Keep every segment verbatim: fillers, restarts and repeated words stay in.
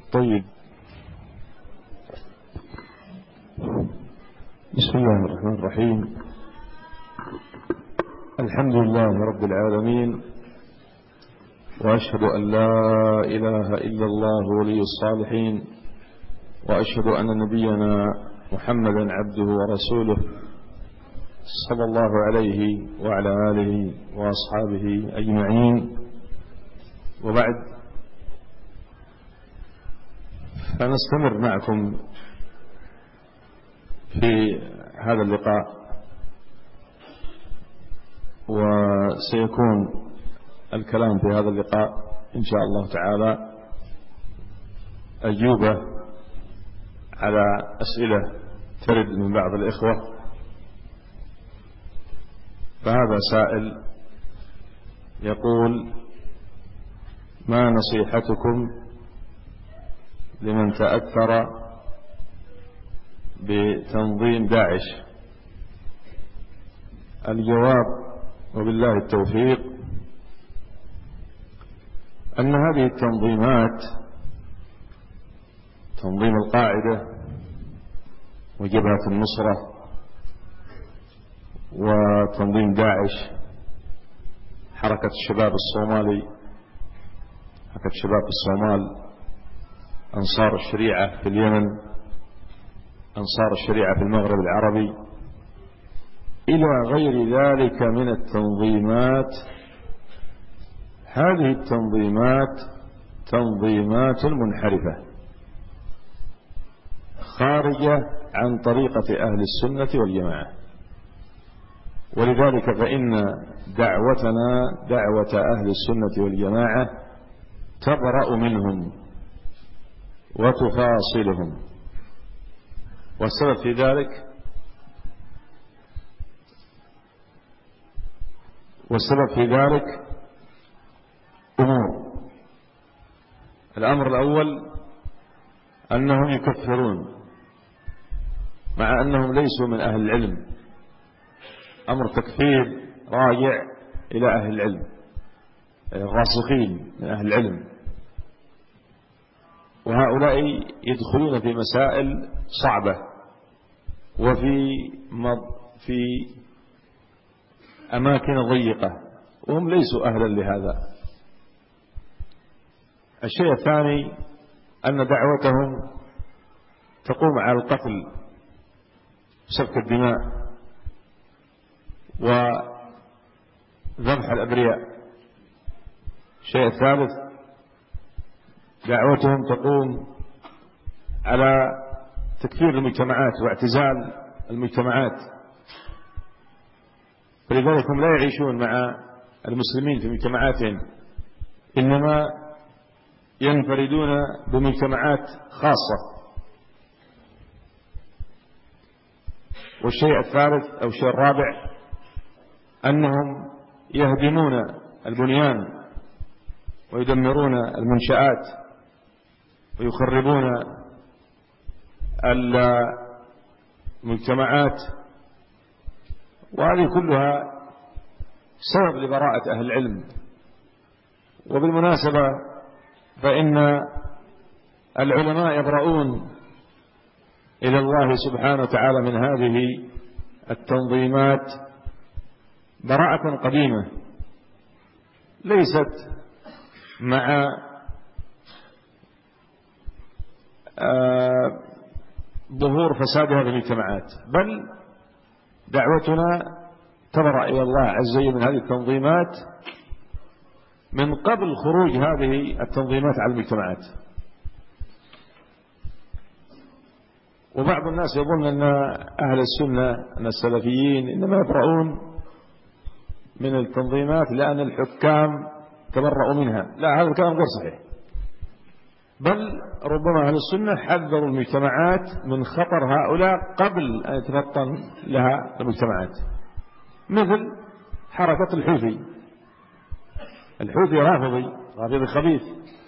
طيب، بسم الله الرحمن الرحيم. الحمد لله رب العالمين، وأشهد أن لا إله إلا الله ولي الصالحين، وأشهد أن نبينا محمدا عبده ورسوله صلى الله عليه وعلى آله وأصحابه أجمعين. وبعد، فنستمر معكم في هذا اللقاء، وسيكون الكلام في هذا اللقاء إن شاء الله تعالى أجوبة على أسئلة ترد من بعض الإخوة. فهذا سائل يقول: ما نصيحتكم لمن تأثر بتنظيم داعش؟ الجواب وبالله التوفيق أن هذه التنظيمات، تنظيم القاعدة وجبهة النصرة وتنظيم داعش، حركة الشباب الصومالي، حركة شباب الصومال، أنصار الشريعة في اليمن، أنصار الشريعة في المغرب العربي، إلى غير ذلك من التنظيمات. هذه التنظيمات تنظيمات منحرفة خارجة عن طريقة أهل السنة والجماعة، ولذلك فإن دعوتنا دعوة أهل السنة والجماعة تبرأ منهم وتفاصلهم. والسبب في ذلك والسبب في ذلك أمور. الأمر الأول أنهم يكفرون مع أنهم ليسوا من أهل العلم. أمر تكفير راجع إلى أهل العلم، الراسخين من أهل العلم، وهؤلاء يدخلون في مسائل صعبة وفي في أماكن ضيقة، وهم ليسوا أهلا لهذا. الشيء الثاني أن دعوتهم تقوم على القتل وسفك الدماء وذبح الأبرياء. الشيء الثالث دعوتهم تقوم على تكفير المجتمعات واعتزال المجتمعات، فلذلك هم لا يعيشون مع المسلمين في مجتمعاتهم، إنما ينفردون بمجتمعات خاصة. والشيء الثالث أو الشيء الرابع أنهم يهدمون البنيان ويدمرون المنشآت ويخربون المجتمعات، وهذه كلها سبب لبراءة أهل العلم. وبالمناسبة فإن العلماء يبرؤون إلى الله سبحانه وتعالى من هذه التنظيمات براءة قديمة، ليست مع ظهور فسادها في المجتمعات، بل دعوتنا تبرأ إلى الله عز وجل من هذه التنظيمات من قبل خروج هذه التنظيمات على المجتمعات. وبعض الناس يظن أن أهل السنة أن السلفيين إنما يبرؤون من التنظيمات لأن الحكام تبرؤوا منها. لا، هذا الكلام غير صحيح، بل ربما أهل السنة حذروا المجتمعات من خطر هؤلاء قبل أن يتفطن لها المجتمعات، مثل حركة الحوثي. الحوثي رافضي رافضي خبيث،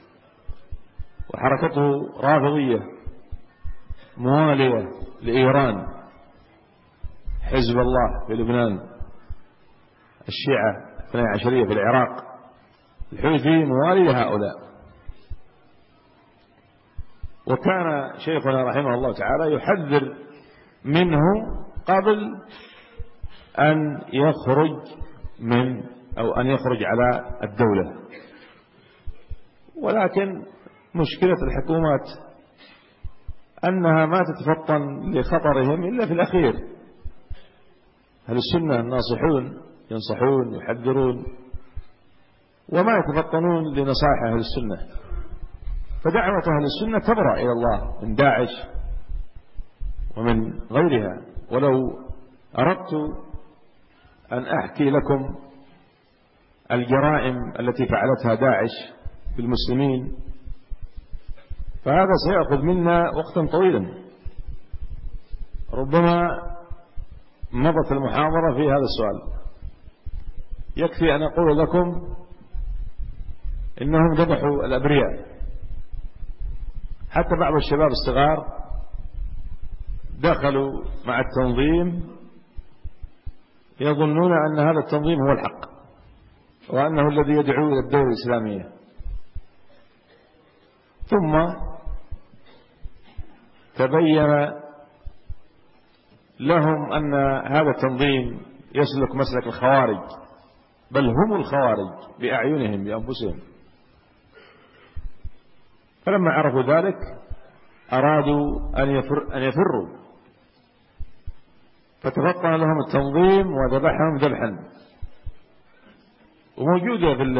وحركته رافضية موالية لإيران، حزب الله في لبنان، الشيعة اثني عشرية في العراق. الحوثي موالي لهؤلاء. وكان شيخنا رحمه الله تعالى يحذر منه قبل أن يخرج من أو أن يخرج على الدولة. ولكن مشكلة الحكومات أنها ما تتفطن لخطرهم إلا في الأخير. أهل السنة الناصحون ينصحون يحذرون وما يتفطنون لنصائح أهل السنة، فدعوة أهل السنة تبرأ إلى الله من داعش ومن غيرها. ولو أردت أن أحكي لكم الجرائم التي فعلتها داعش بالمسلمين فهذا سيأخذ منا وقتا طويلا، ربما مضت المحاضرة في هذا السؤال. يكفي أن أقول لكم إنهم ذبحوا الأبرياء، حتى بعض الشباب الصغار دخلوا مع التنظيم يظنون أن هذا التنظيم هو الحق وأنه الذي يدعو إلى الدولة الإسلامية، ثم تبين لهم أن هذا التنظيم يسلك مسلك الخوارج، بل هم الخوارج بأعينهم بأنفسهم. فلما عرفوا ذلك أرادوا أن يفر أن يفروا، فتفطن لهم التنظيم وذبحهم ذبحا. وموجودة في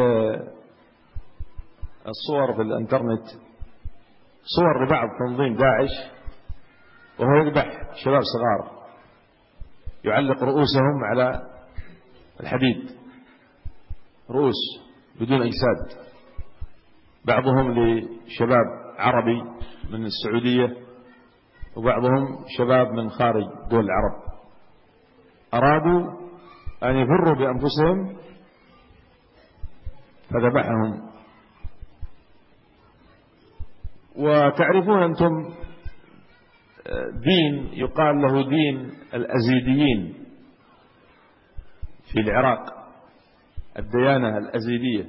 الصور في الانترنت صور لبعض تنظيم داعش وهو يذبح شباب صغار، يعلق رؤوسهم على الحديد، رؤوس بدون أجساد، بعضهم لشباب عربي من السعودية وبعضهم شباب من خارج دول العرب. أرادوا أن يفروا بأنفسهم فذبحهم. وتعرفون أنتم دين يقال له دين الأزيديين في العراق، الديانة الأزيدية.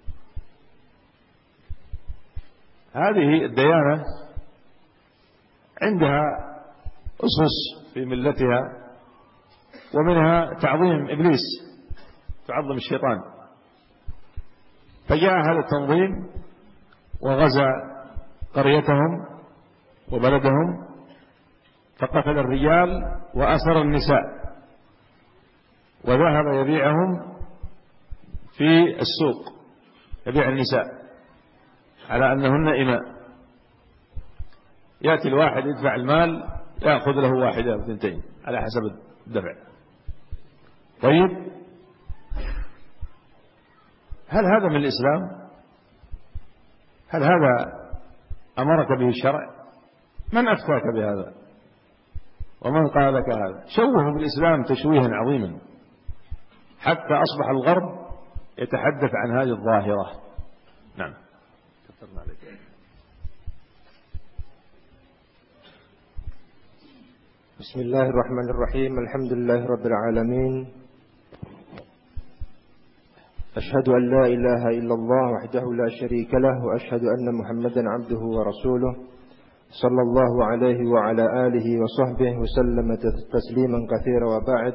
هذه الديانة عندها أسس في ملتها، ومنها تعظيم إبليس، تعظم الشيطان. فجاء هذا التنظيم وغزا قريتهم وبلدهم، فقتل الرجال وأسر النساء، وذهب يبيعهم في السوق، يبيع النساء على أنهن إماء. يأتي الواحد يدفع المال يأخذ له واحدة أو اثنتين على حسب الدفع. طيب، هل هذا من الإسلام؟ هل هذا أمرك به الشرع؟ من أفتاك بهذا؟ ومن قال لك هذا؟ شوهوا بالإسلام تشويها عظيما حتى أصبح الغرب يتحدث عن هذه الظاهرة. نعم. كثرنا عليك. بسم الله الرحمن الرحيم. الحمد لله رب العالمين، أشهد أن لا إله إلا الله وحده لا شريك له، وأشهد أن محمدا عبده ورسوله، صلى الله عليه وعلى آله وصحبه وسلم تسليما كثيرا. وبعد.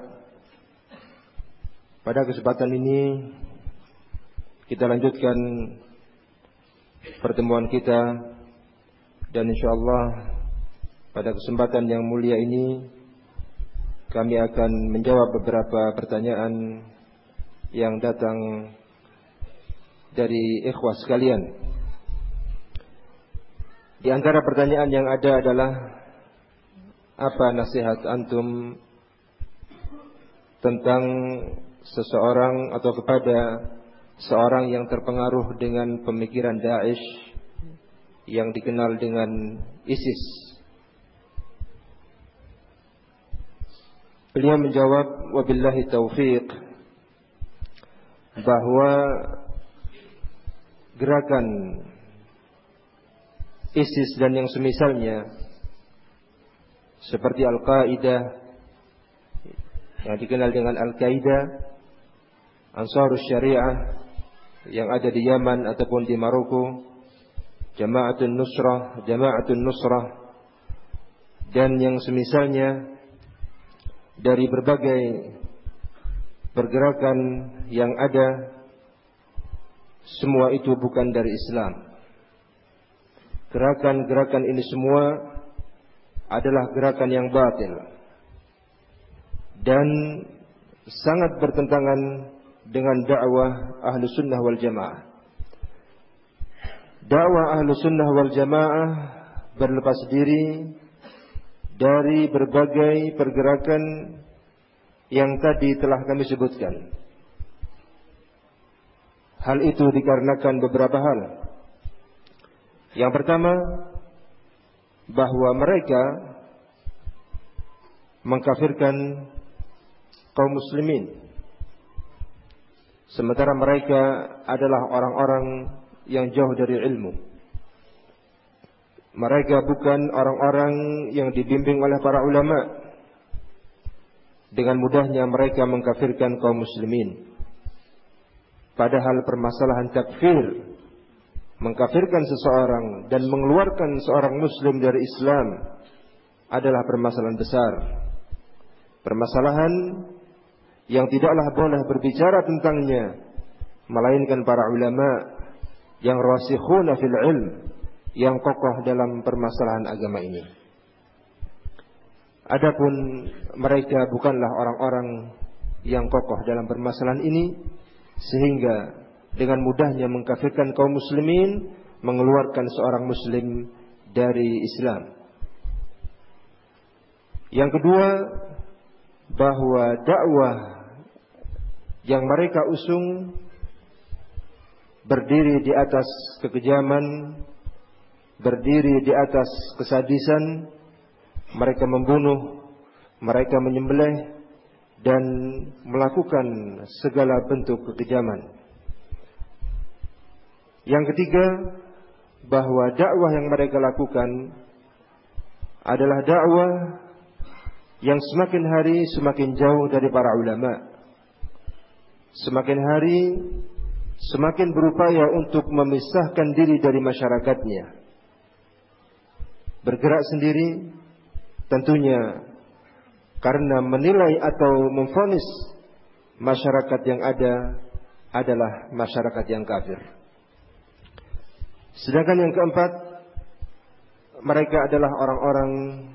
Pada kesempatan ini kita lanjutkan pertemuan kita, dan insyaallah pada kesempatan yang mulia ini kami akan menjawab beberapa pertanyaan yang datang dari ikhwah sekalian. Di antara pertanyaan yang ada adalah, apa nasihat antum tentang seseorang atau kepada seorang yang terpengaruh dengan pemikiran Daesh yang dikenal dengan ISIS? Beliau menjawab, wabillahi taufiq, bahwa gerakan ISIS dan yang semisalnya seperti Al-Qaeda yang dikenal dengan Al-Qaeda, Ansarus Syariah yang ada di Yaman ataupun di Maroko, Jama'atun Nusrah, Jama'atun Nusrah, dan yang semisalnya dari berbagai pergerakan yang ada, semua itu bukan dari Islam. Gerakan-gerakan ini semua adalah gerakan yang batil dan sangat bertentangan dengan dakwah Ahlus Sunnah wal Jamaah. Dakwah Ahlus Sunnah wal Jamaah berlepas diri dari berbagai pergerakan yang tadi telah kami sebutkan. Hal itu dikarenakan beberapa hal. Yang pertama, bahwa mereka mengkafirkan kaum muslimin, sementara mereka adalah orang-orang yang jauh dari ilmu. Mereka bukan orang-orang yang dibimbing oleh para ulama. Dengan mudahnya mereka mengkafirkan kaum muslimin. Padahal permasalahan takfir, mengkafirkan seseorang dan mengeluarkan seorang muslim dari Islam adalah permasalahan besar. Permasalahan yang tidaklah boleh berbicara tentangnya melainkan para ulama yang rasikhuna fil ilm, yang kokoh dalam permasalahan agama ini. Adapun mereka bukanlah orang-orang yang kokoh dalam permasalahan ini, sehingga dengan mudahnya mengkafirkan kaum muslimin, mengeluarkan seorang muslim dari Islam. Yang kedua, bahwa dakwah yang mereka usung berdiri di atas kekejaman, berdiri di atas kesadisan. Mereka membunuh, mereka menyembelih dan melakukan segala bentuk kekejaman. Yang ketiga, bahwa dakwah yang mereka lakukan adalah dakwah yang semakin hari semakin jauh dari para ulama. Semakin hari semakin berupaya untuk memisahkan diri dari masyarakatnya. Bergerak sendiri, tentunya karena menilai atau memvonis masyarakat yang ada adalah masyarakat yang kafir. Sedangkan yang keempat, mereka adalah orang-orang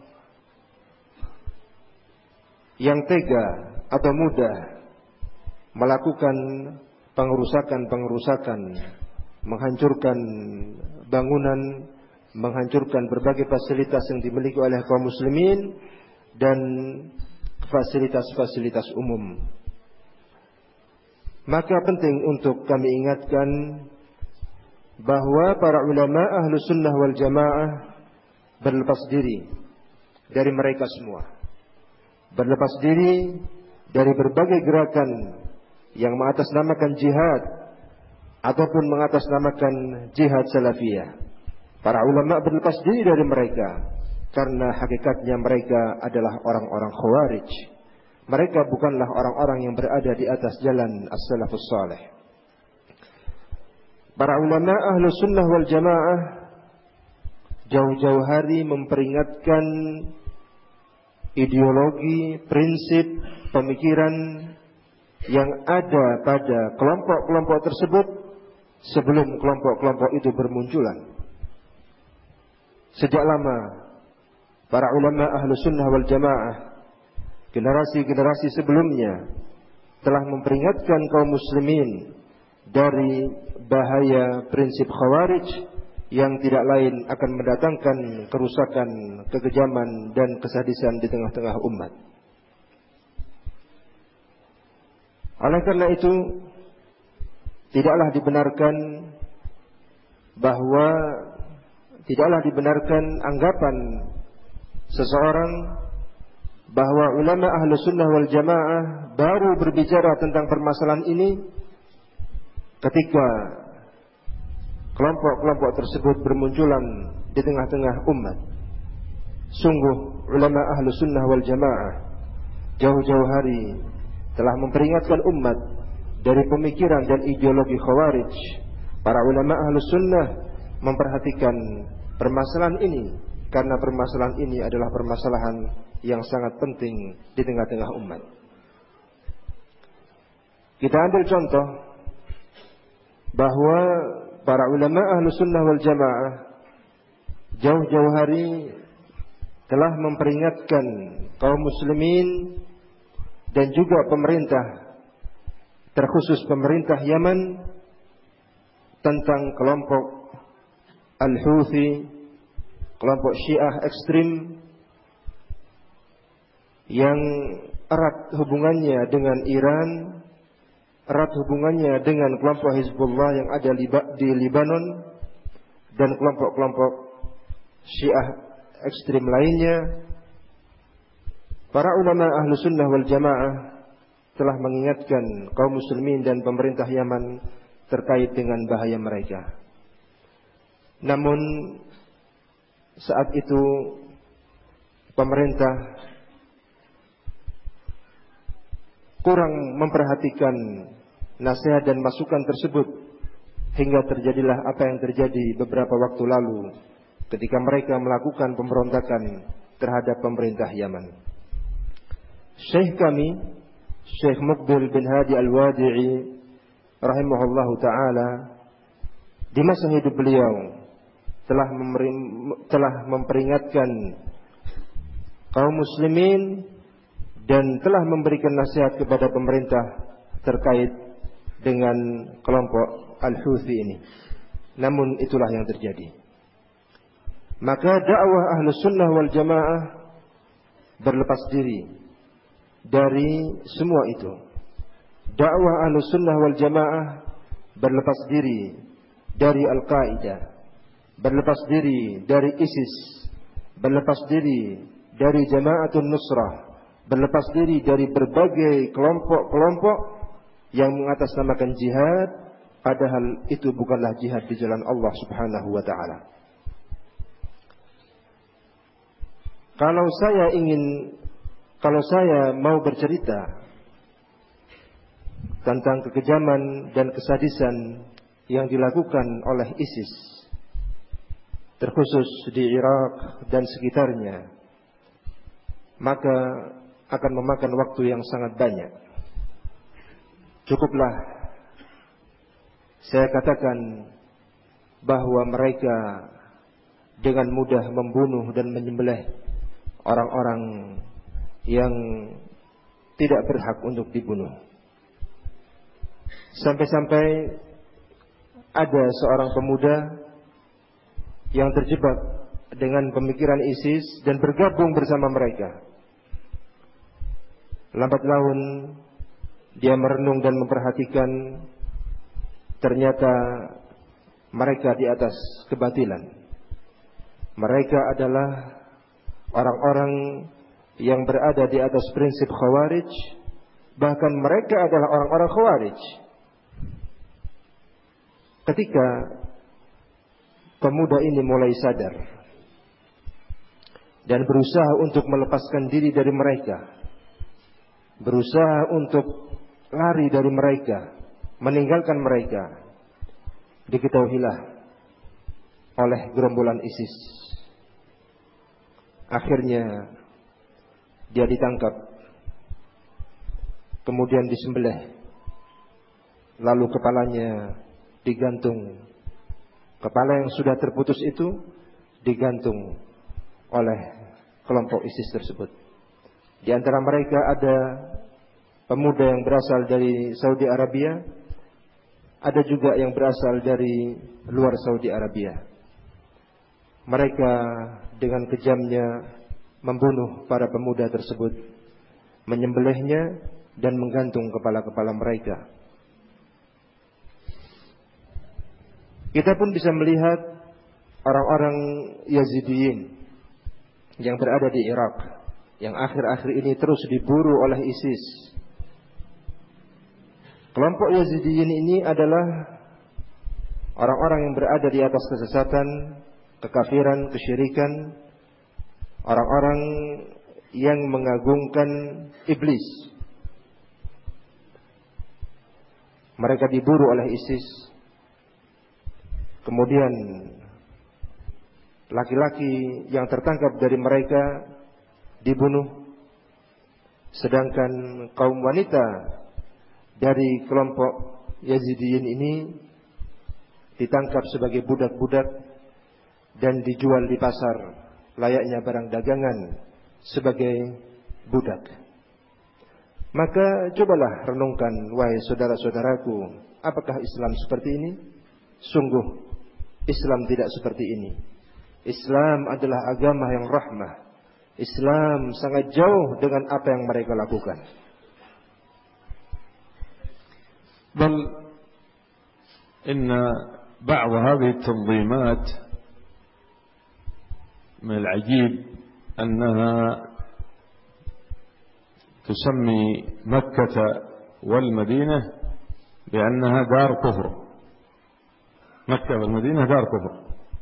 yang tega atau mudah melakukan pengerusakan-pengerusakan, menghancurkan bangunan, menghancurkan berbagai fasilitas yang dimiliki oleh kaum muslimin dan fasilitas-fasilitas umum. Maka penting untuk kami ingatkan bahwa para ulama Ahlus Sunnah wal Jamaah berlepas diri dari mereka semua. Berlepas diri dari berbagai gerakan yang mengatasnamakan jihad ataupun mengatasnamakan jihad salafiyah. Para ulama berlepas diri dari mereka karena hakikatnya mereka adalah orang-orang khawarij. Mereka bukanlah orang-orang yang berada di atas jalan as-salafus salih. Para ulama Ahlus Sunnah wal Jamaah jauh-jauh hari memperingatkan ideologi, prinsip, pemikiran yang ada pada kelompok-kelompok tersebut sebelum kelompok-kelompok itu bermunculan. Sejak lama para ulama Ahlus Sunnah wal Jamaah, generasi-generasi sebelumnya telah memperingatkan kaum muslimin dari bahaya prinsip khawarij yang tidak lain akan mendatangkan kerusakan, kekejaman dan kesadisan di tengah-tengah umat. Oleh karena itu, tidaklah dibenarkan bahwa tidaklah dibenarkan anggapan seseorang bahwa ulama Ahlus Sunnah wal Jamaah baru berbicara tentang permasalahan ini ketika kelompok-kelompok tersebut bermunculan di tengah-tengah umat. Sungguh ulama Ahlus Sunnah wal Jamaah jauh-jauh hari telah memperingatkan umat dari pemikiran dan ideologi khawarij. Para ulama Ahlus Sunnah memperhatikan permasalahan ini, karena permasalahan ini adalah permasalahan yang sangat penting di tengah-tengah umat. Kita ambil contoh bahwa para ulama Ahlus Sunnah wal Jamaah jauh-jauh hari telah memperingatkan kaum muslimin dan juga pemerintah, terkhusus pemerintah Yaman, tentang kelompok Al-Houthi, kelompok Syiah ekstrim yang erat hubungannya dengan Iran, erat hubungannya dengan kelompok Hizbullah yang ada di Libanon, dan kelompok-kelompok Syiah ekstrim lainnya. Para ulama Ahlu Sunnah wal Jamaah telah mengingatkan kaum muslimin dan pemerintah Yaman terkait dengan bahaya mereka. Namun saat itu pemerintah kurang memperhatikan nasihat dan masukan tersebut, hingga terjadilah apa yang terjadi beberapa waktu lalu ketika mereka melakukan pemberontakan terhadap pemerintah Yaman. Syekh kami, Syekh Muqbil bin Hadi Al-Wadi'i rahimahullahu ta'ala, di masa hidup beliau telah, telah memperingatkan kaum muslimin dan telah memberikan nasihat kepada pemerintah terkait dengan kelompok Al-Houthi ini. Namun itulah yang terjadi. Maka dakwah Ahlus Sunnah wal Jamaah berlepas diri dari semua itu. Dakwah Ahlus Sunnah wal Jamaah berlepas diri dari Al-Qaeda, berlepas diri dari ISIS, berlepas diri dari Jama'atun Nusrah, berlepas diri dari berbagai kelompok-kelompok yang mengatasnamakan jihad, padahal itu bukanlah jihad di jalan Allah Subhanahu wa ta'ala. Kalau saya ingin Kalau saya mau bercerita tentang kekejaman dan kesadisan yang dilakukan oleh ISIS, terkhusus di Irak dan sekitarnya, maka akan memakan waktu yang sangat banyak. Cukuplah saya katakan bahwa mereka dengan mudah membunuh dan menyembelih orang-orang yang tidak berhak untuk dibunuh. Sampai-sampai ada seorang pemuda yang terjebak dengan pemikiran ISIS dan bergabung bersama mereka. Lambat laun dia merenung dan memperhatikan, ternyata mereka di atas kebatilan. Mereka adalah orang-orang yang berada di atas prinsip Khawarij, bahkan mereka adalah orang-orang Khawarij. Ketika pemuda ini mulai sadar dan berusaha untuk melepaskan diri dari mereka, berusaha untuk lari dari mereka, meninggalkan mereka, diketahuilah oleh gerombolan ISIS. Akhirnya dia ditangkap, kemudian disembelih, lalu kepalanya digantung. Kepala yang sudah terputus itu digantung oleh kelompok ISIS tersebut. Di antara mereka ada pemuda yang berasal dari Saudi Arabia, ada juga yang berasal dari luar Saudi Arabia. Mereka dengan kejamnya membunuh para pemuda tersebut, menyembelihnya dan menggantung kepala-kepala mereka. Kita pun bisa melihat orang-orang Yazidiyin yang berada di Irak, yang akhir-akhir ini terus diburu oleh ISIS. Kelompok Yazidiyin ini adalah orang-orang yang berada di atas kesesatan, kekafiran, kesyirikan, orang-orang yang mengagungkan iblis. Mereka diburu oleh ISIS, kemudian laki-laki yang tertangkap dari mereka dibunuh, sedangkan kaum wanita dari kelompok Yazidiyin ini ditangkap sebagai budak-budak dan dijual di pasar layaknya barang dagangan sebagai budak. Maka cobalah renungkan, wahai saudara-saudaraku, apakah Islam seperti ini? Sungguh Islam tidak seperti ini. Islam adalah agama yang rahmah. Islam sangat jauh dengan apa yang mereka lakukan. بل إن بعض هذه التنظيمات من العجيب أنها تسمي مكة والمدينة بأنها دار كفر. مكة والمدينة دار كفر.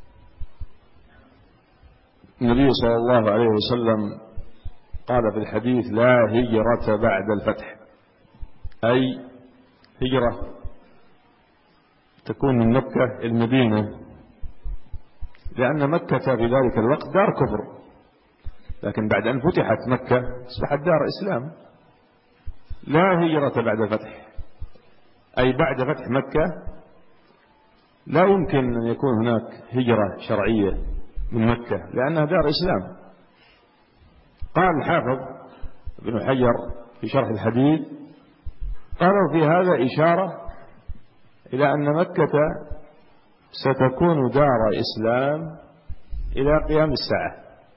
النبي صلى الله عليه وسلم قال في الحديث: لا هجرة بعد الفتح، أي هجرة تكون من مكة المدينة، لأن مكة في ذلك الوقت دار كفر، لكن بعد أن فتحت مكة أصبحت دار إسلام. لا هجرة بعد الفتح، أي بعد فتح مكة لا يمكن أن يكون هناك هجرة شرعية من مكة لأنها دار إسلام. قال الحافظ ابن حجر في شرح الحديث: قالوا في هذا إشارة إلى أن مكة ستكون دار إسلام إلى قيام الساعة.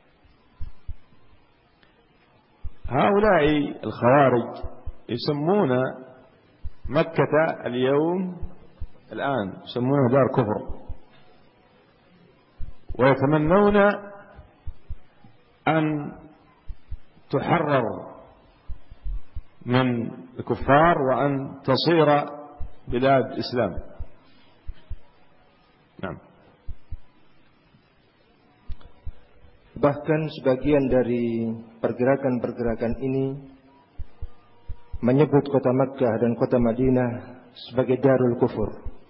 هؤلاء الخوارج يسمون مكة اليوم الآن يسمونها دار كفر، ويتمنون أن تحرر من الكفار وأن تصير بلاد إسلام. نعم. Bahkan sebagian dari pergerakan-pergerakan ini menyebut kota Makkah dan kota Madinah sebagai darul kufur,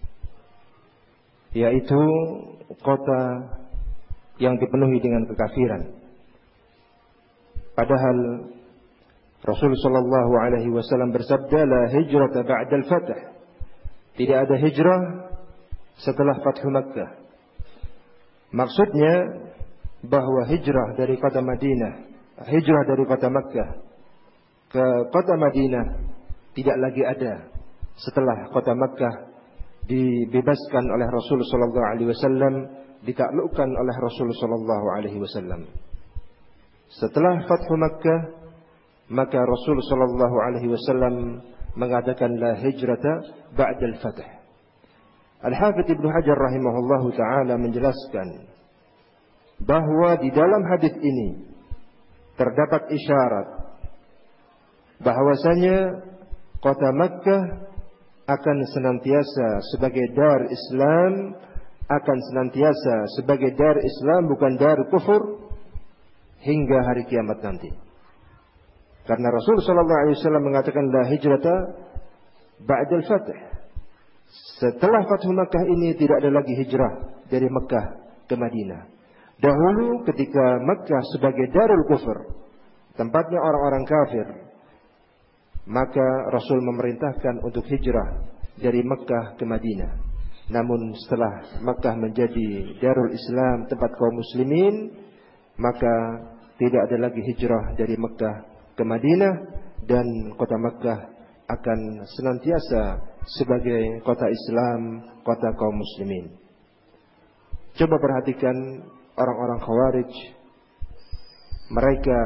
yaitu kota yang dipenuhi dengan kekafiran. Padahal Rasul sallallahu alaihi wasallam bersabda: la hijrata ba'dal fath. Tidak ada hijrah setelah Fathu Makkah. Maksudnya bahwa hijrah dari kota Madinah, hijrah dari kota Makkah ke kota Madinah tidak lagi ada setelah kota Makkah dibebaskan oleh Rasul sallallahu alaihi wasallam, ditaklukkan oleh Rasul sallallahu alaihi wasallam. Setelah Fathu Makkah, maka Rasul sallallahu alaihi wasallam mengatakan la hijrata ba'dal fath. Al-Hafidz Ibnu Hajar rahimahullahu taala menjelaskan bahwa di dalam hadis ini terdapat isyarat bahwasanya kota Makkah akan senantiasa sebagai dar Islam, akan senantiasa sebagai dar Islam, bukan dar kufur, hingga hari kiamat nanti. Karena Rasul sallallahu alaihi wasallam mengatakan la hijrata ba'dal fath. Setelah Fathu Makkah ini tidak ada lagi hijrah dari Makkah ke Madinah. Dahulu ketika Makkah sebagai darul kufur, tempatnya orang-orang kafir, maka Rasul memerintahkan untuk hijrah dari Makkah ke Madinah. Namun setelah Makkah menjadi darul Islam, tempat kaum muslimin, maka tidak ada lagi hijrah dari Makkah ke Madinah, dan kota Makkah akan senantiasa sebagai kota Islam, kota kaum muslimin. Coba perhatikan orang-orang Khawarij. Mereka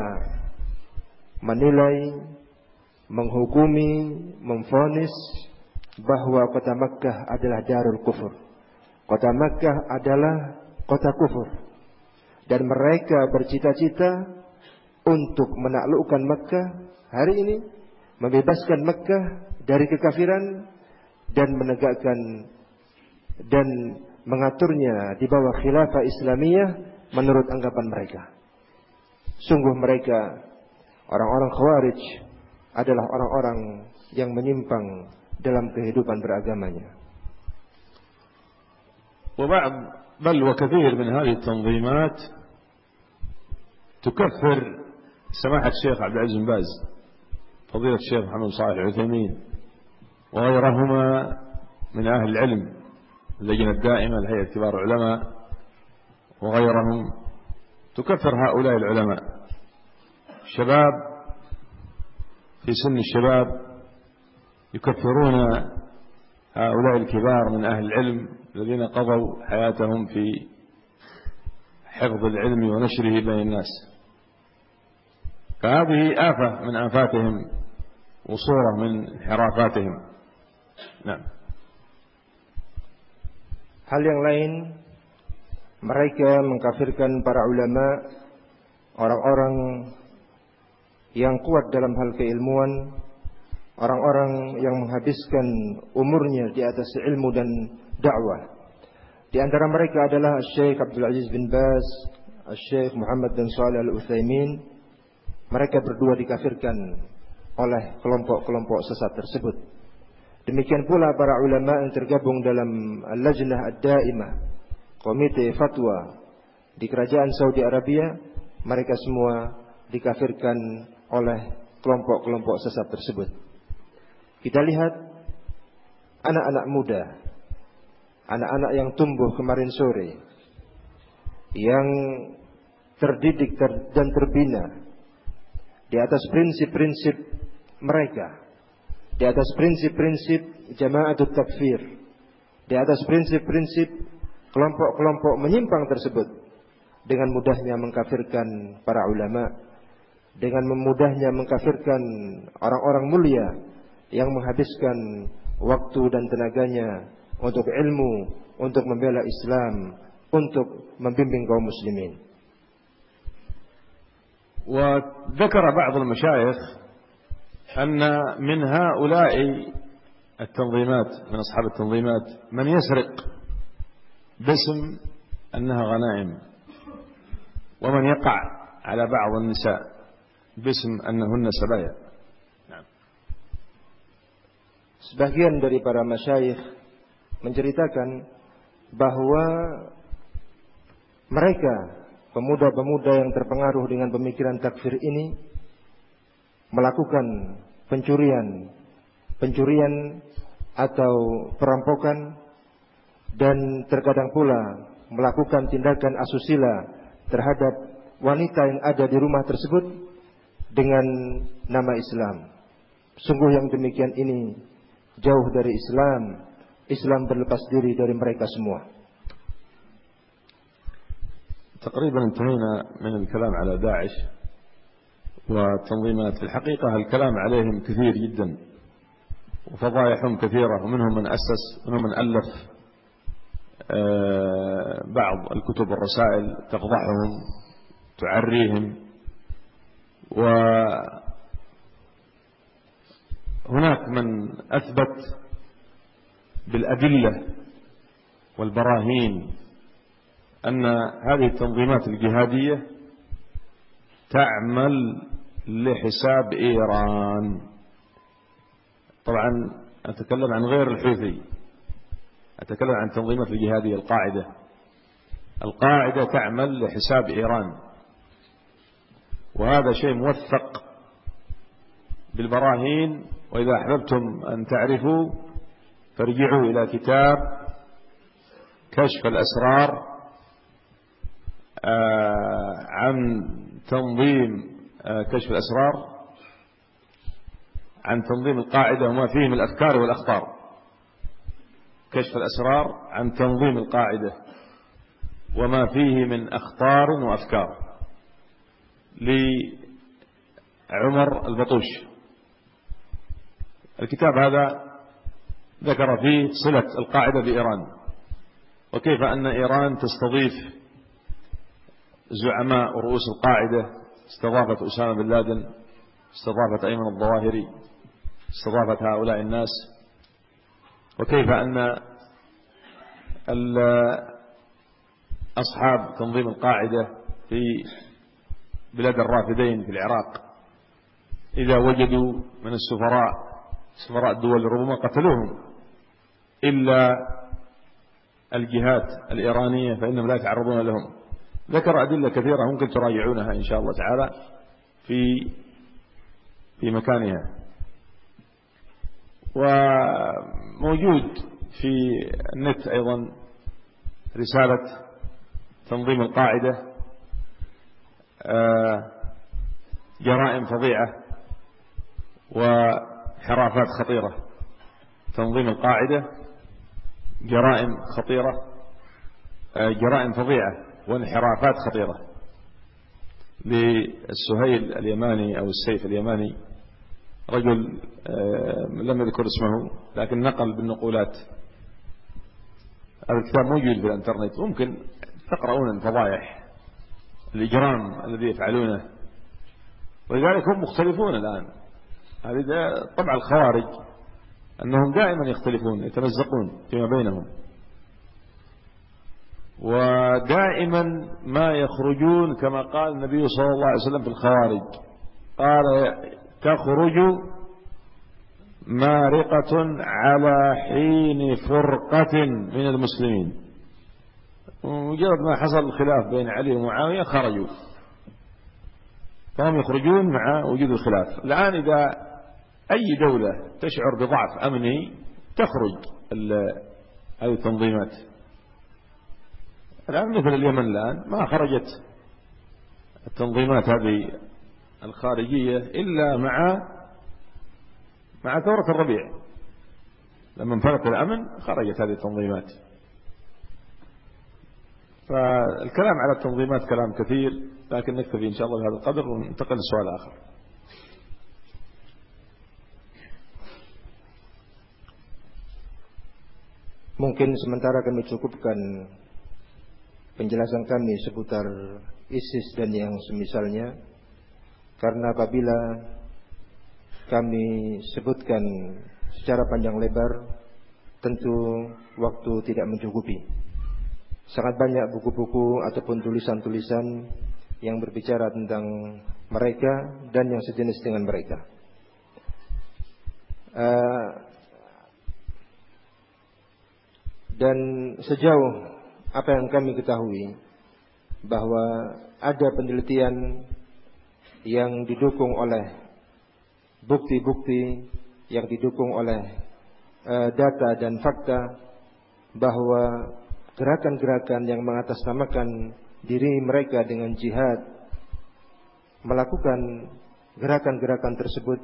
menilai, menghukumi, memvonis bahwa kota Makkah adalah darul kufur. Kota Makkah adalah kota kufur. Dan mereka bercita-cita untuk menaklukkan Makkah hari ini, membebaskan Makkah dari kekafiran dan menegakkan dan mengaturnya di bawah khilafah Islamiyah menurut anggapan mereka. Sungguh mereka, orang-orang Khawarij, adalah orang-orang yang menyimpang dalam kehidupan beragamanya. وبعض بل وكثير من هذه التنظيمات تكفر سماحة الشيخ عبد العزيز بن باز، فضيلة الشيخ محمد صالح العثيمين، وغيرهما من أهل العلم، اللجنة الدائمة لهيئة كبار العلماء وغيرهم، تكفر هؤلاء العلماء شباب في سن الشباب، يكفرون هؤلاء الكبار من أهل العلم الذين قضوا حياتهم في حفظ العلم ونشره بين الناس. فهذه آفة من آفاتهم وصورة من انحرافاتهم. نعم. Hal yang lain, mereka mengkafirkan para ulama, orang-orang yang kuat dalam hal keilmuan, orang-orang yang menghabiskan umurnya di atas ilmu dan dakwah. Di antara mereka adalah Syekh Abdul Aziz bin Baz, Syekh Muhammad bin Shalih Al-Utsaimin. Mereka berdua dikafirkan oleh kelompok-kelompok sesat tersebut. Demikian pula para ulama yang tergabung dalam Al-Lajnah Ad-Daimah, komite fatwa di kerajaan Saudi Arabia, mereka semua dikafirkan oleh kelompok-kelompok sesat tersebut. Kita lihat anak-anak muda, anak-anak yang tumbuh kemarin sore, yang terdidik ter dan terbina di atas prinsip-prinsip mereka, di atas prinsip-prinsip jama'atut takfir, di atas prinsip-prinsip kelompok-kelompok menyimpang tersebut, dengan mudahnya mengkafirkan para ulama, dengan mudahnya mengkafirkan orang-orang mulia yang menghabiskan waktu dan tenaganya untuk ilmu, untuk membela Islam, untuk membimbing kaum muslimin. وذكر بعض المشايخ أن من هؤلاء التنظيمات، من أصحاب التنظيمات، من يسرق باسم أنها غنائم، ومن يقع على بعض النساء باسم أنهن سبايا. نعم. Sebagian dari para masyayikh menceritakan bahwa mereka, pemuda-pemuda yang terpengaruh dengan pemikiran takfir ini, melakukan pencurian, pencurian atau perampokan, dan terkadang pula melakukan tindakan asusila terhadap wanita yang ada di rumah tersebut dengan nama Islam. Sungguh yang demikian ini jauh dari Islam. Islam berlepas diri dari mereka semua. تقريبا انتهينا من الكلام على داعش وتنظيمات. في الحقيقة الكلام عليهم كثير جدا وفضائحهم كثيرة، ومنهم من أسس، ومنهم من ألف بعض الكتب والرسائل تفضحهم تعريهم. وهناك من أثبت بالأدلة والبراهين أن هذه التنظيمات الجهادية تعمل لحساب إيران. طبعا أتكلم عن غير الحوثي، أتكلم عن التنظيمات الجهادية. القاعدة القاعدة تعمل لحساب إيران، وهذا شيء موثق بالبراهين. وإذا أحببتم أن تعرفوا فارجعوا إلى كتاب كشف الأسرار عن تنظيم كشف الأسرار عن تنظيم القاعدة وما فيه من الأفكار والأخطار. كشف الأسرار عن تنظيم القاعدة وما فيه من أخطار وأفكار لعمر البطوش. الكتاب هذا ذكر فيه صلة القاعدة بإيران، وكيف أن إيران تستضيف زعماء ورؤوس القاعدة. استضافت أسامة بن لادن، استضافت أيمن الظواهري، استضافت هؤلاء الناس. وكيف أن أصحاب تنظيم القاعدة في بلاد الرافدين في العراق إذا وجدوا من السفراء سفراء الدول ربما قتلوهم، إلا الجهات الإيرانية فإنهم لا يتعرضون لهم. ذكر أدلة كثيرة ممكن تراجعونها إن شاء الله تعالى في في مكانها. وموجود في النت أيضا رسالة تنظيم القاعدة، جرائم فظيعة وحرافات خطيرة. تنظيم القاعدة جرائم خطيرة، جرائم فظيعة وانحرافات خطيرة، للسهيل اليماني أو السيف اليماني، رجل لم يذكر اسمه لكن نقل بالنقولات. هذا الكتاب موجود في الانترنت، ممكن تقرؤون الفضائح الإجرام الذي يفعلونه. ولذلك هم مختلفون الآن. هذا طبع الخوارج أنهم دائما يختلفون، يتمزقون فيما بينهم، ودائما ما يخرجون كما قال النبي صلى الله عليه وسلم في الخوارج، قال تخرج مارقة على حين فرقة من المسلمين. مجرد ما حصل الخلاف بين علي ومعاوية خرجوا، فهم يخرجون مع وجود الخلاف. الآن إذا أي دولة تشعر بضعف أمني تخرج هذه التنظيمات. الآن مثل اليمن الآن ما خرجت التنظيمات هذه الخارجية إلا مع مع ثورة الربيع، لما انفرط الأمن خرجت هذه التنظيمات. فالكلام على التنظيمات كلام كثير، لكن نكتفي إن شاء الله بهذا القدر وننتقل لسؤال آخر. Mungkin sementara kami cukupkan penjelasan kami seputar ISIS dan yang semisalnya, karena apabila kami sebutkan secara panjang lebar tentu waktu tidak mencukupi. Sangat banyak buku-buku ataupun tulisan-tulisan yang berbicara tentang mereka dan yang sejenis dengan mereka. Uh, dan sejauh apa yang kami ketahui, bahwa ada penelitian yang didukung oleh bukti-bukti, yang didukung oleh uh, data dan fakta, bahwa gerakan-gerakan yang mengatasnamakan diri mereka dengan jihad melakukan gerakan-gerakan tersebut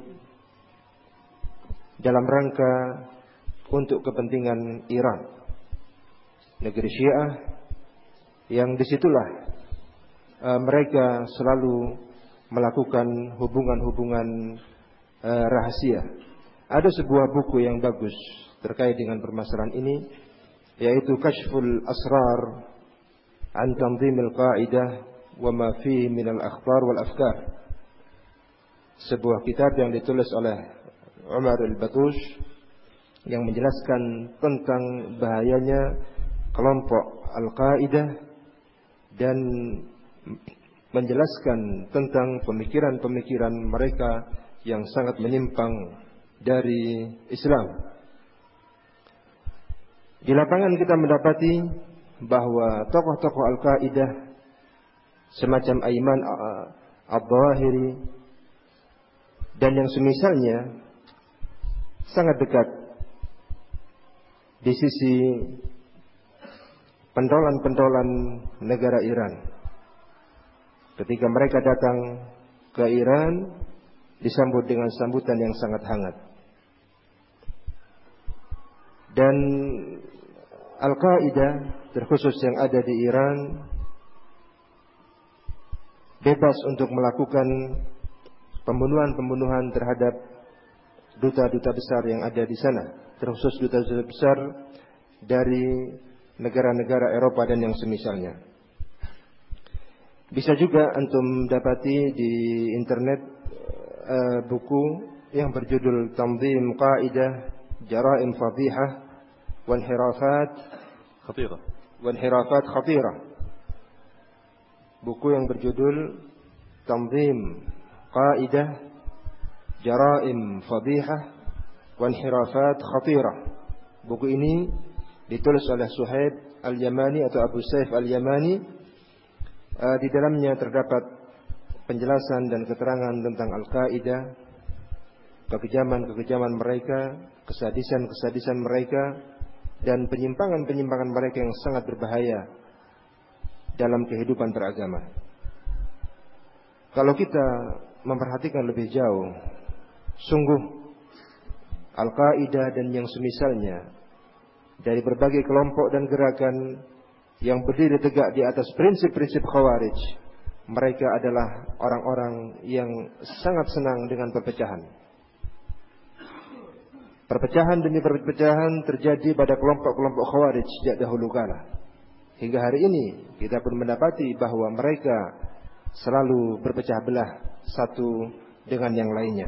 dalam rangka untuk kepentingan Iran, negeri Syiah, yang disitulah uh, mereka selalu melakukan hubungan-hubungan uh, rahasia. Ada sebuah buku yang bagus terkait dengan permasalahan ini, yaitu Kashful Asrar an Tanzim al-Qa'idah wa ma fihi min al-akhbar wal afkar. Sebuah kitab yang ditulis oleh Umar al-Batush yang menjelaskan tentang bahayanya kelompok Al-Qa'idah dan menjelaskan tentang pemikiran-pemikiran mereka yang sangat menyimpang dari Islam. Di lapangan kita mendapati bahwa tokoh-tokoh Al-Qa'idah semacam Ayman Al-Zawahiri dan yang semisalnya sangat dekat di sisi pentolan-pentolan negara Iran. Ketika mereka datang ke Iran, disambut dengan sambutan yang sangat hangat. Dan Al-Qa'idah terkhusus yang ada di Iran bebas untuk melakukan pembunuhan-pembunuhan terhadap duta-duta besar yang ada di sana, terkhusus duta-duta besar dari negara-negara Eropa dan yang semisalnya. Bisa juga antum dapati di internet uh, buku yang berjudul Tanzim Qa'idah Jara'im Fadhihah wa Inhirafat Khatirah wa Inhirafat Khatirah. Buku yang berjudul Tanzim Qa'idah Jara'im Fadhihah wa Inhirafat Khatirah. Buku ini ditulis oleh Suhaib Al-Yamani atau Abu Saif Al-Yamani. uh, Di dalamnya terdapat penjelasan dan keterangan tentang Al-Qaeda, kekejaman-kekejaman mereka, kesadisan-kesadisan mereka, dan penyimpangan-penyimpangan mereka yang sangat berbahaya dalam kehidupan beragama. Kalau kita memperhatikan lebih jauh, sungguh Al-Qaeda dan yang semisalnya dari berbagai kelompok dan gerakan yang berdiri tegak di atas prinsip-prinsip Khawarij, mereka adalah orang-orang yang sangat senang dengan perpecahan. Perpecahan demi perpecahan terjadi pada kelompok-kelompok Khawarij sejak dahulu kala. Hingga hari ini kita pun mendapati bahwa mereka selalu berpecah belah satu dengan yang lainnya.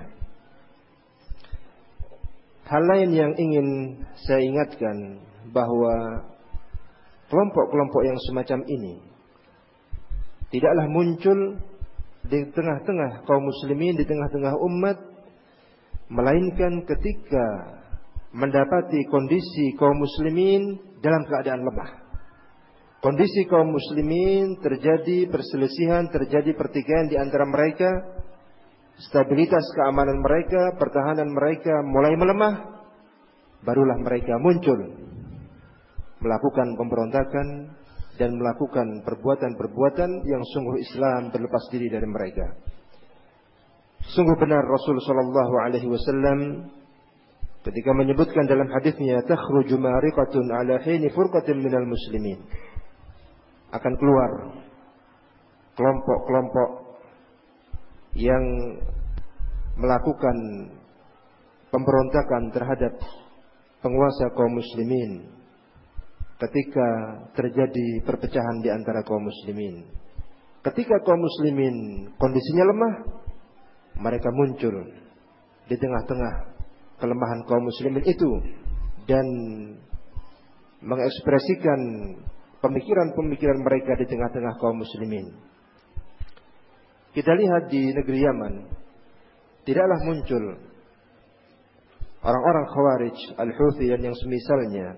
Hal lain yang ingin saya ingatkan, bahwa kelompok-kelompok yang semacam ini tidaklah muncul di tengah-tengah kaum muslimin, di tengah-tengah umat, melainkan ketika mendapati kondisi kaum muslimin dalam keadaan lemah. Kondisi kaum muslimin terjadi perselisihan, terjadi pertikaian di antara mereka, stabilitas keamanan mereka, pertahanan mereka mulai melemah, barulah mereka muncul melakukan pemberontakan dan melakukan perbuatan-perbuatan yang sungguh Islam berlepas diri dari mereka. Sungguh benar Rasul sallallahu alaihi wasallam ketika menyebutkan dalam hadisnya, takhruju mariqatun ala hini furqatin minal muslimin, akan keluar kelompok-kelompok yang melakukan pemberontakan terhadap penguasa kaum muslimin ketika terjadi perpecahan di antara kaum muslimin. Ketika kaum muslimin kondisinya lemah, mereka muncul di tengah-tengah kelemahan kaum muslimin itu dan mengekspresikan pemikiran-pemikiran mereka di tengah-tengah kaum muslimin. Kita lihat di negeri Yaman, tidaklah muncul orang-orang Khawarij, Al-Houthi dan yang semisalnya,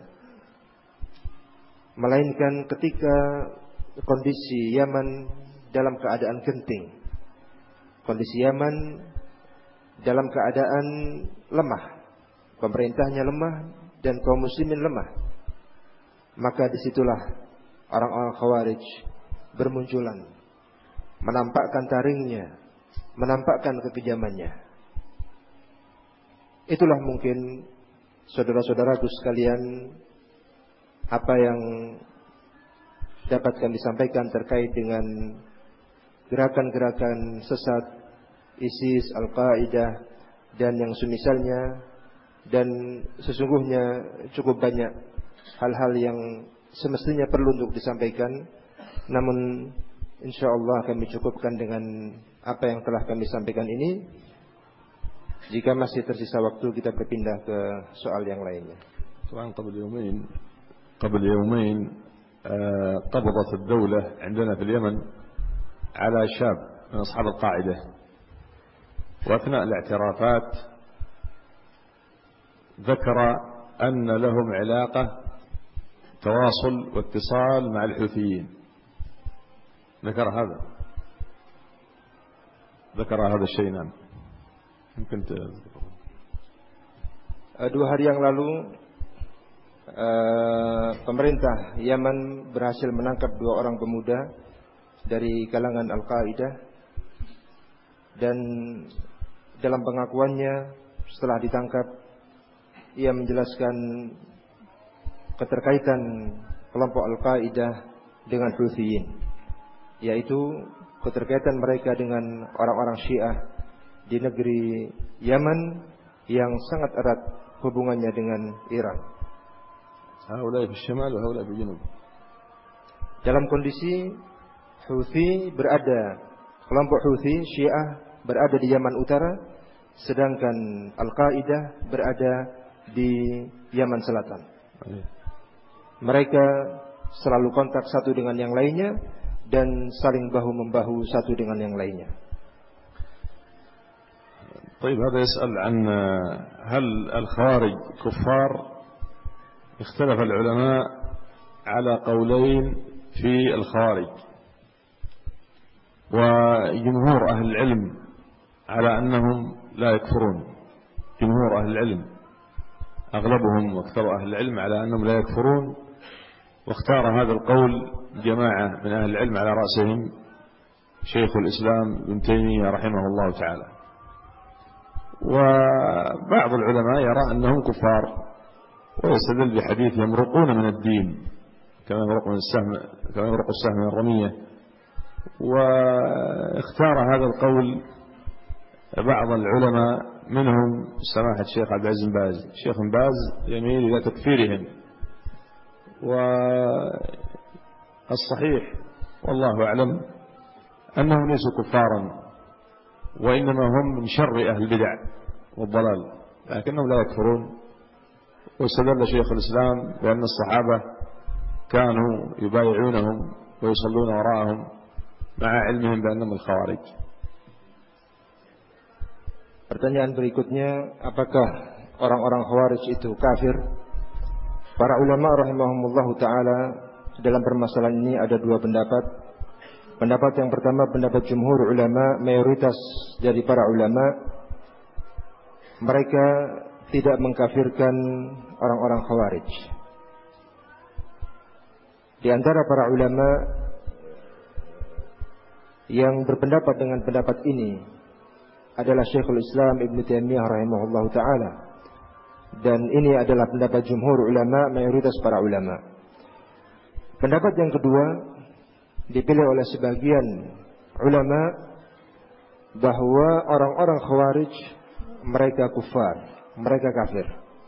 melainkan ketika kondisi Yaman dalam keadaan genting, kondisi Yaman dalam keadaan lemah, pemerintahnya lemah dan kaum muslimin lemah, maka disitulah orang-orang Khawarij bermunculan, menampakkan taringnya, menampakkan kekejamannya. Itulah mungkin saudara-saudaraku sekalian apa yang dapat kami sampaikan terkait dengan gerakan-gerakan sesat ISIS, Al-Qaeda dan yang semisalnya, dan sesungguhnya cukup banyak hal-hal yang semestinya perlu untuk disampaikan, namun insyaallah kami cukupkan dengan apa yang telah kami sampaikan ini. Jika masih tersisa waktu, kita berpindah ke soal yang lainnya. طبعا قبل يومين قبل يومين قبضت الدولة عندنا في اليمن على شاب من أصحاب القاعدة، وأثناء الاعترافات ذكر أن لهم علاقة تواصل واتصال مع الحوثيين. ذكر هذا ذكر هذا الشيء. نعم يمكن تذكر. Dua hari yang lalu uh, pemerintah Yaman berhasil menangkap dua orang pemuda dari kalangan Al-Qaeda, dan dalam pengakuannya setelah ditangkap, ia menjelaskan keterkaitan kelompok Al-Qaeda dengan Houtsiyin, yaitu keterkaitan mereka dengan orang-orang Syiah di negeri Yaman yang sangat erat hubungannya dengan Iran. Haulai di Shimal wa haulai di Junub. Dalam kondisi Houthi berada, kelompok Houthi Syiah berada di Yaman Utara, sedangkan Al-Qaeda berada di Yaman Selatan. Mereka selalu kontak satu dengan yang lainnya dan saling bahu-membahu satu dengan yang lainnya. طيب هذا يسأل عن هل الخوارج كفار؟ اختلف العلماء على قولين في الخوارج، وجمهور أهل العلم على أنهم لا يكفرون. جمهور أهل العلم أغلبهم واكثر أهل العلم على أنهم لا يكفرون، واختار هذا القول جماعة من أهل العلم على رأسهم شيخ الإسلام ابن تيمية رحمه الله تعالى. وبعض العلماء يرى أنهم كفار ويستدل بحديث يمرقون من الدين كما يمرق من السهم كما يمرق السهم من الرمية. واختار هذا القول بعض العلماء منهم سماحة الشيخ عبد العزيز بن باز. الشيخ بن باز يميل إلى تكفيرهم، والصحيح والله أعلم أنهم ليسوا كفارا، وإنما هم من شر أهل البدع والضلال، لكنهم لا يكفرون. واستدل شيخ الإسلام بأن الصحابة كانوا يبايعونهم ويصلون وراءهم مع علمهم بأنهم الخوارج. Pertanyaan berikutnya, apakah orang-orang Khawarij itu kafir? Para ulama rahimahumullah ta'ala dalam permasalahan ini ada dua pendapat. Pendapat yang pertama, pendapat jumhur ulama, mayoritas dari para ulama, mereka tidak mengkafirkan orang-orang Khawarij. Di antara para ulama yang berpendapat dengan pendapat ini adalah Syekhul Islam Ibn Taimiyah rahimahullahu ta'ala, dan ini adalah pendapat jumhur ulama, mayoritas para ulama. Pendapat yang kedua dipilih oleh sebagian ulama bahwa orang-orang Khawarij mereka kufar, mereka kafir.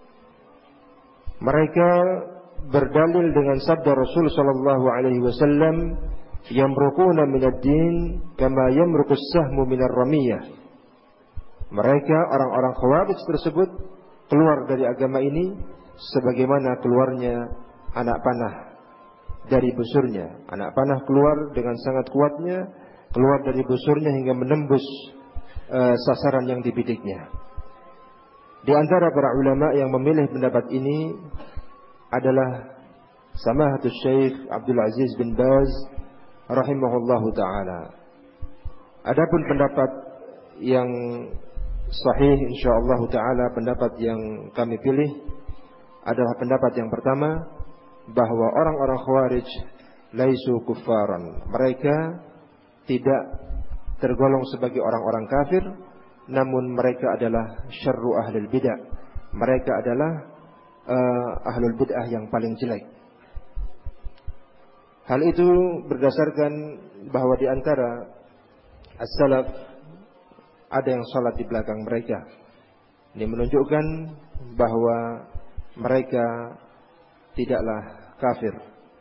Mereka berdalil dengan sabda Rasul sallallahu alaihi wasallam, yamruquna minad din kama yamruqus sahmu minar ramiyah. Mereka orang-orang Khawarij tersebut keluar dari agama ini sebagaimana keluarnya anak panah dari busurnya. Anak panah keluar dengan sangat kuatnya, keluar dari busurnya hingga menembus uh, sasaran yang dibidiknya. Di antara para ulama yang memilih pendapat ini adalah Samahatul Syekh Abdul Aziz bin Baz rahimahullahu ta'ala. Adapun pendapat yang sahih insyaallah ta'ala, pendapat yang kami pilih adalah pendapat yang pertama, bahwa orang-orang Khawarij laisu kuffaran. Mereka tidak tergolong sebagai orang-orang kafir, namun mereka adalah syarru ahlul bid'ah. Mereka adalah uh, ahlul bid'ah yang paling jelek. Hal itu berdasarkan bahwa di antara as-salaf ada yang salat di belakang mereka. Ini menunjukkan bahwa mereka tidaklah kafir.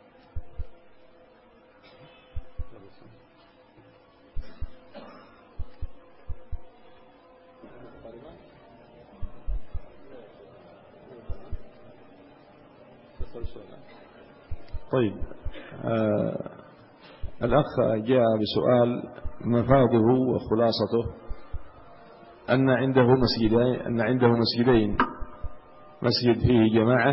طيب آه الأخ جاء بسؤال مفاده وخلاصته أن عنده مسجدين أن عنده مسجدين مسجد فيه جماعة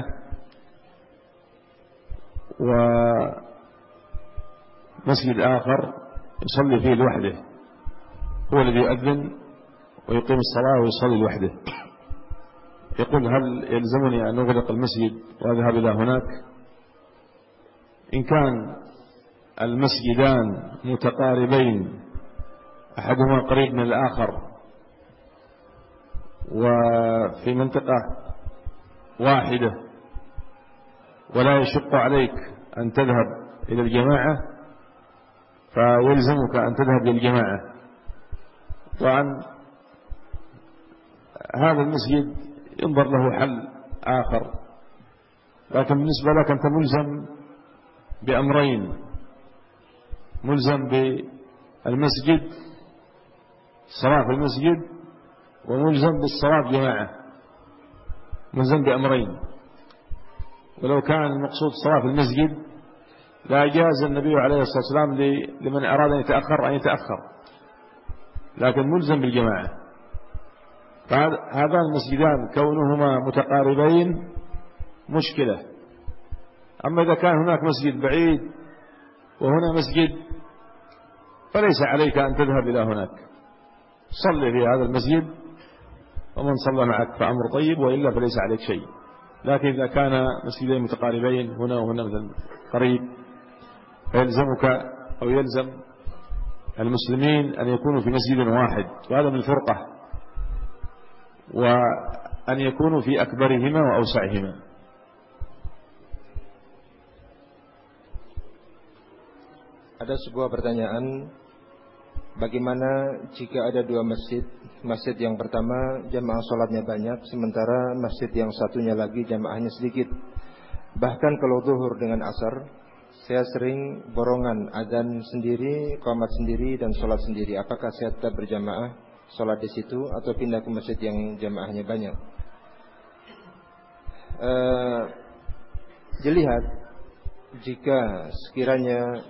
ومسجد آخر يصلي فيه لوحده، هو الذي يؤذن ويقيم الصلاة ويصلي لوحده. يقول هل يلزمني أن أغلق المسجد وأذهب إلى هناك؟ إن كان المسجدان متقاربين أحدهما قريب من الآخر وفي منطقة واحدة ولا يشق عليك أن تذهب إلى الجماعة فيلزمك أن تذهب إلى الجماعة. وعن هذا المسجد ينظر له حل آخر، لكن بالنسبة لك أنت ملزم بأمرين، ملزم بالمسجد، الصلاة في المسجد، وملزم بالصلاة جماعة، ملزم بأمرين. ولو كان المقصود الصلاة في المسجد لا جاز النبي عليه الصلاة والسلام لمن أراد أن يتأخر أن يتأخر، لكن ملزم بالجماعة. فهذان المسجدان كونهما متقاربين مشكلة، أما إذا كان هناك مسجد بعيد وهنا مسجد فليس عليك أن تذهب إلى هناك، صلي في هذا المسجد ومن صلى معك فأمر طيب، وإلا فليس عليك شيء. لكن إذا كان مسجدين متقاربين هنا وهنا مثلا قريب فيلزمك أو يلزم المسلمين أن يكونوا في مسجد واحد، وهذا من الفرقة، وأن يكونوا في أكبرهما وأوسعهما. Ada sebuah pertanyaan, bagaimana jika ada dua masjid, masjid yang pertama jamaah sholatnya banyak, sementara masjid yang satunya lagi jamaahnya sedikit. Bahkan kalau zuhur dengan asar, saya sering borongan azan sendiri, qomat sendiri, dan sholat sendiri. Apakah saya tetap berjamaah sholat di situ atau pindah ke masjid yang jamaahnya banyak? Uh, dilihat, jika sekiranya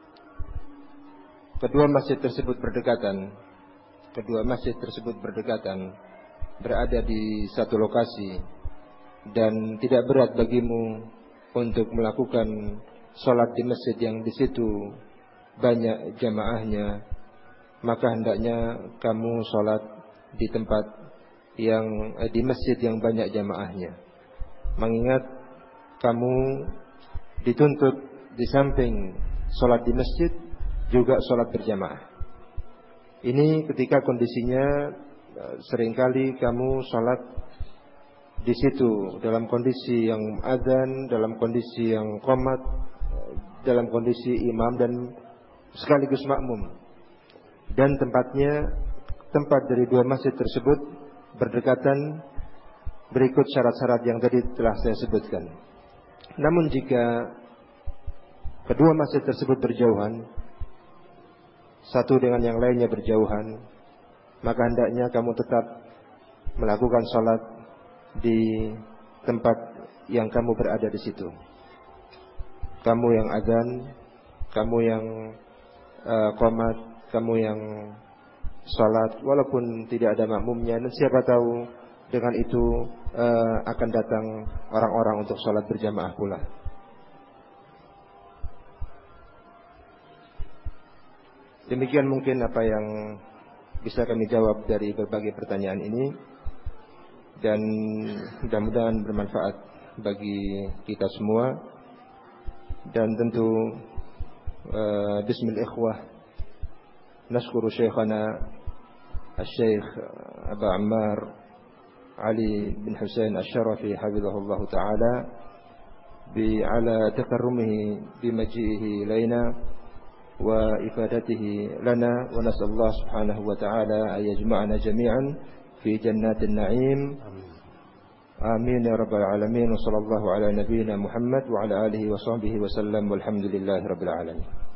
kedua masjid tersebut berdekatan, kedua masjid tersebut berdekatan, berada di satu lokasi, dan tidak berat bagimu untuk melakukan sholat di masjid yang di situ banyak jamaahnya, maka hendaknya kamu sholat di tempat yang eh, di masjid yang banyak jamaahnya. Mengingat kamu dituntut di samping sholat di masjid juga sholat berjamaah. Ini ketika kondisinya seringkali kamu sholat di situ dalam kondisi yang azan, dalam kondisi yang qomat, dalam kondisi imam dan sekaligus makmum, dan tempatnya tempat dari dua masjid tersebut berdekatan berikut syarat-syarat yang tadi telah saya sebutkan. Namun jika kedua masjid tersebut berjauhan, satu dengan yang lainnya berjauhan, maka hendaknya kamu tetap melakukan sholat di tempat yang kamu berada di situ. Kamu yang azan, kamu yang uh, qomat, kamu yang sholat, walaupun tidak ada makmumnya, dan siapa tahu dengan itu uh, akan datang orang-orang untuk sholat berjamaah pula. Demikian mungkin apa yang bisa kami jawab dari berbagai pertanyaan ini, dan mudah-mudahan bermanfaat bagi kita semua. Dan tentu uh, bismil ikhwah nashkuru syekhana al-syekh Abu Ammar Ali bin Husain al-Sharafi hafizahullah ta'ala bi ala takarrumihi bi maji'ihi ilaina وإفادته لنا، ونسأل الله سبحانه وتعالى أن يجمعنا جميعا في جنات النعيم. آمين يا رب العالمين، وصلى الله على نبينا محمد وعلى آله وصحبه وسلم، والحمد لله رب العالمين.